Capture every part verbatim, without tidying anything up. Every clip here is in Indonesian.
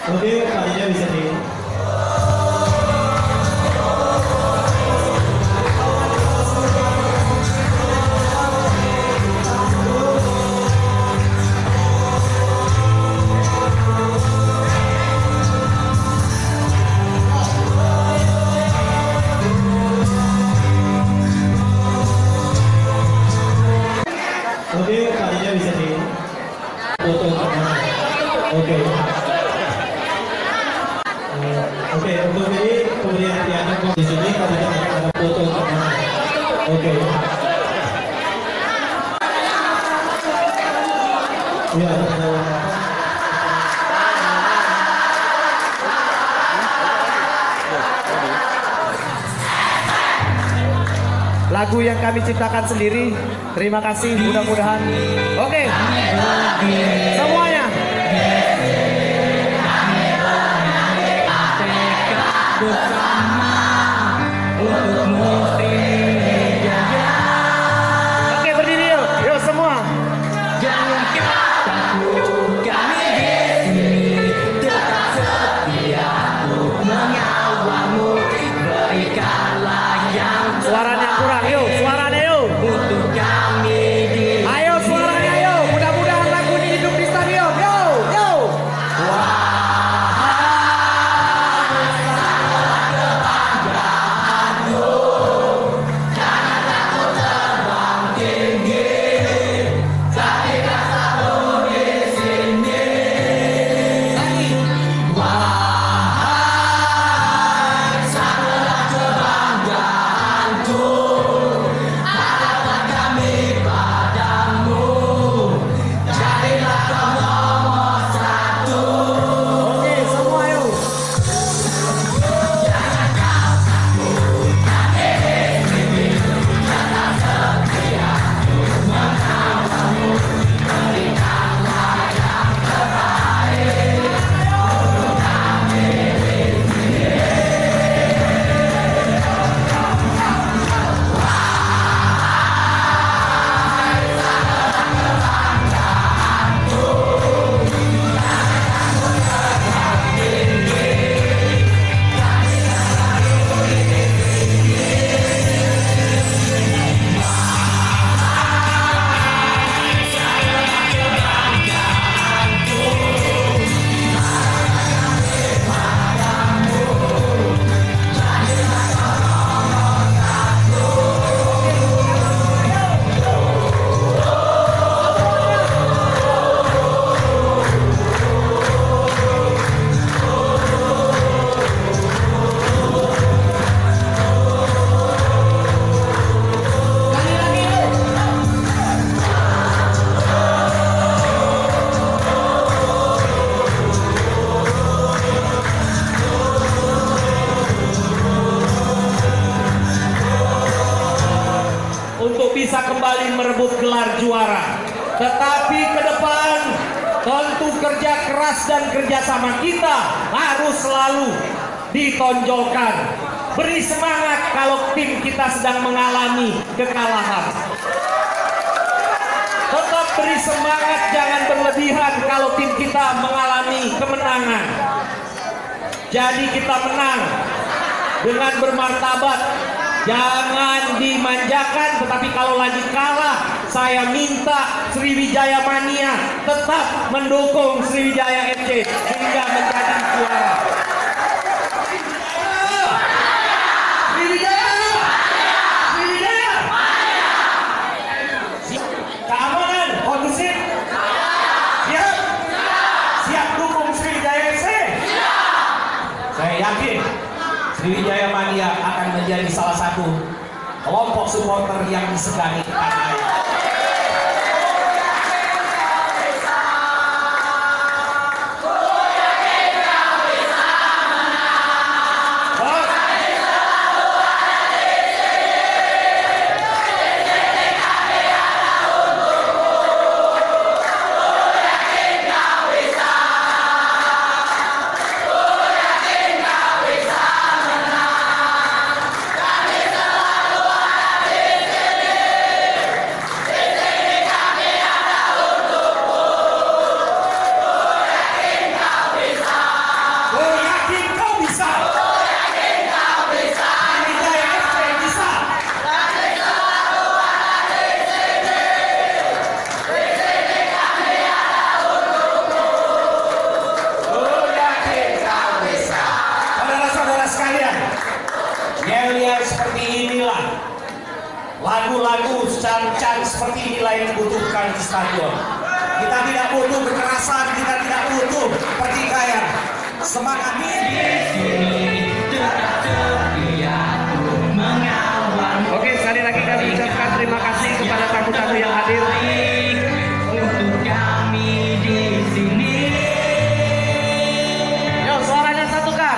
Oke, tadinya bisa di Oke, tadinya bisa di foto sama. Oke. Uh, Oke, untuk ini pemberian piano di sini tadinya ada foto sama. Oke. Ya, lagu yang kami ciptakan sendiri. Terima kasih, mudah-mudahan. Oke, semuanya. Oke, berdiri yuk, yuk semua. Suaranya kurang, yuk, suaranya yuk. Ayo suaranya yuk, mudah-mudahan lagu ini hidup di stadion, yuk, yuk. Untuk bisa kembali merebut gelar juara. Tetapi ke depan tentu kerja keras dan kerjasama kita harus selalu ditonjolkan. Beri semangat kalau tim kita sedang mengalami kekalahan. Tetap beri semangat, jangan berlebihan kalau tim kita mengalami kemenangan. Jadi kita menang dengan bermartabat. Jangan dimanjakan, tetapi kalau lagi kalah, saya minta Sriwijaya Mania tetap mendukung Sriwijaya F C hingga menjadi juara. Sriwijaya, Sriwijaya, keamanan, kondusif, siap, siap dukung Sriwijaya F C. Saya yakin Sriwijaya Mania akan menjadi salah satu kelompok supporter yang disegani tanah air. seperti inilah, lagu-lagu can-can seperti inilah yang dibutuhkan di stadion. Kita tidak butuh kekerasan, kita tidak butuh pertikaian. Semangat Oke, sekali lagi kami ucapkan terima kasih kepada tamu-tamu yang hadir untuk kami di sini. Yo, suaranya satukan.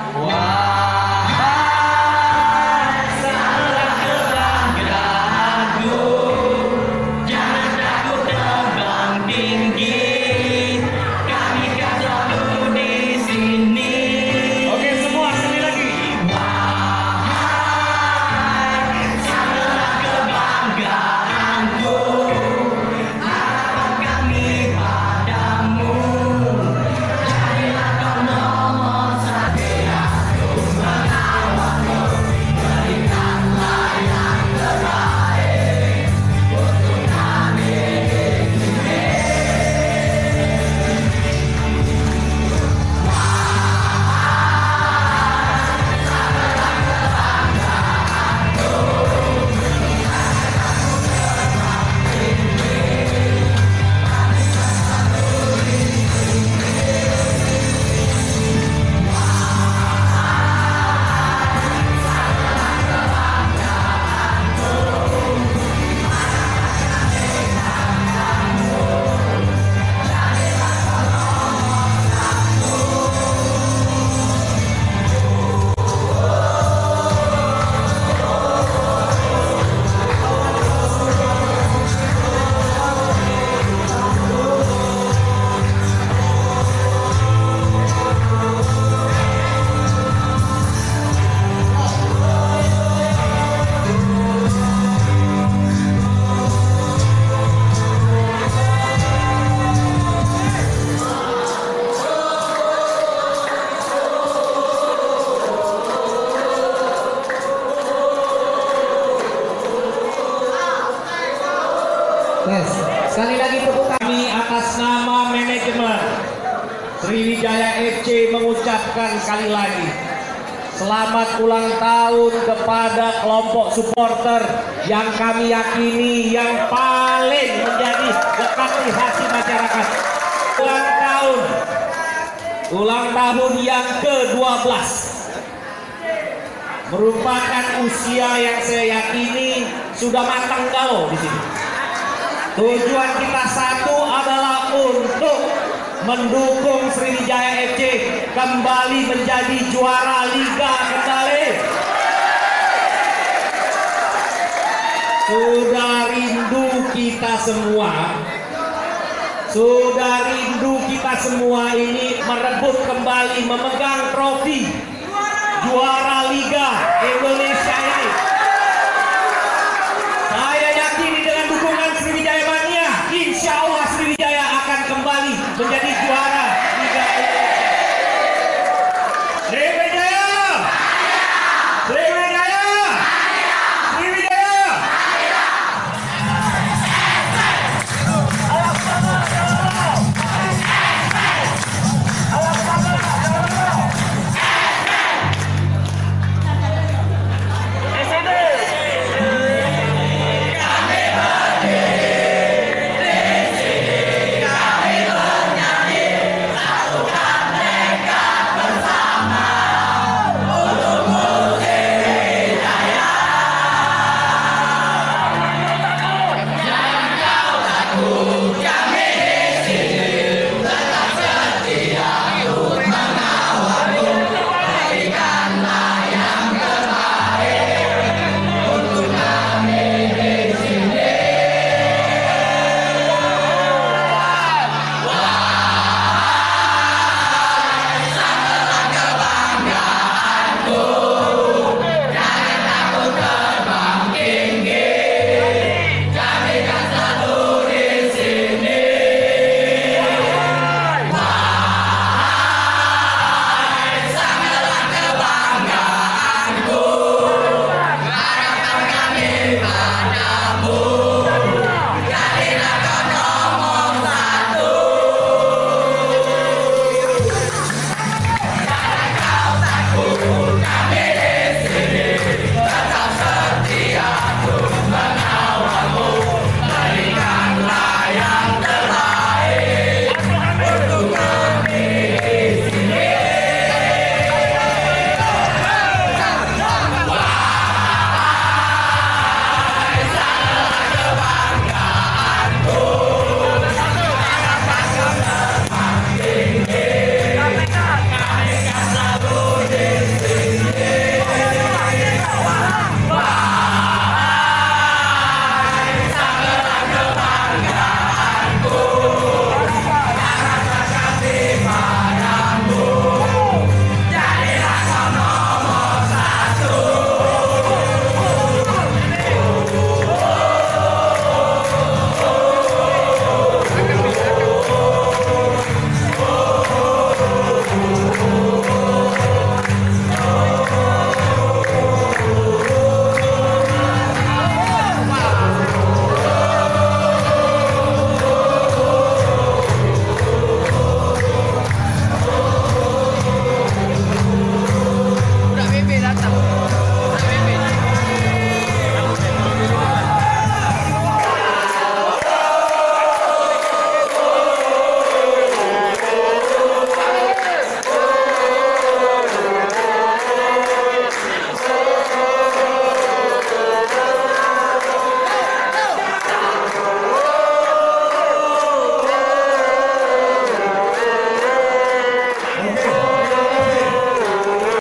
Yes. Sekali lagi tepuk tangan. Kami atas nama manajemen Sriwijaya F C mengucapkan sekali lagi selamat ulang tahun kepada kelompok supporter yang kami yakini yang paling menjadi lekat di hati masyarakat. Ulang tahun, ulang tahun yang ke dua belas merupakan usia yang saya yakini sudah matang galau di sini. Tujuan kita satu adalah untuk mendukung Sriwijaya F C kembali menjadi juara liga kembali. Sudah rindu kita semua, sudah rindu kita semua ini merebut kembali memegang trofi juara liga Indonesia ini. Saya yakini dengan dukungan Sriwijaya Mania, insya Allah Sriwijaya akan kembali menjadi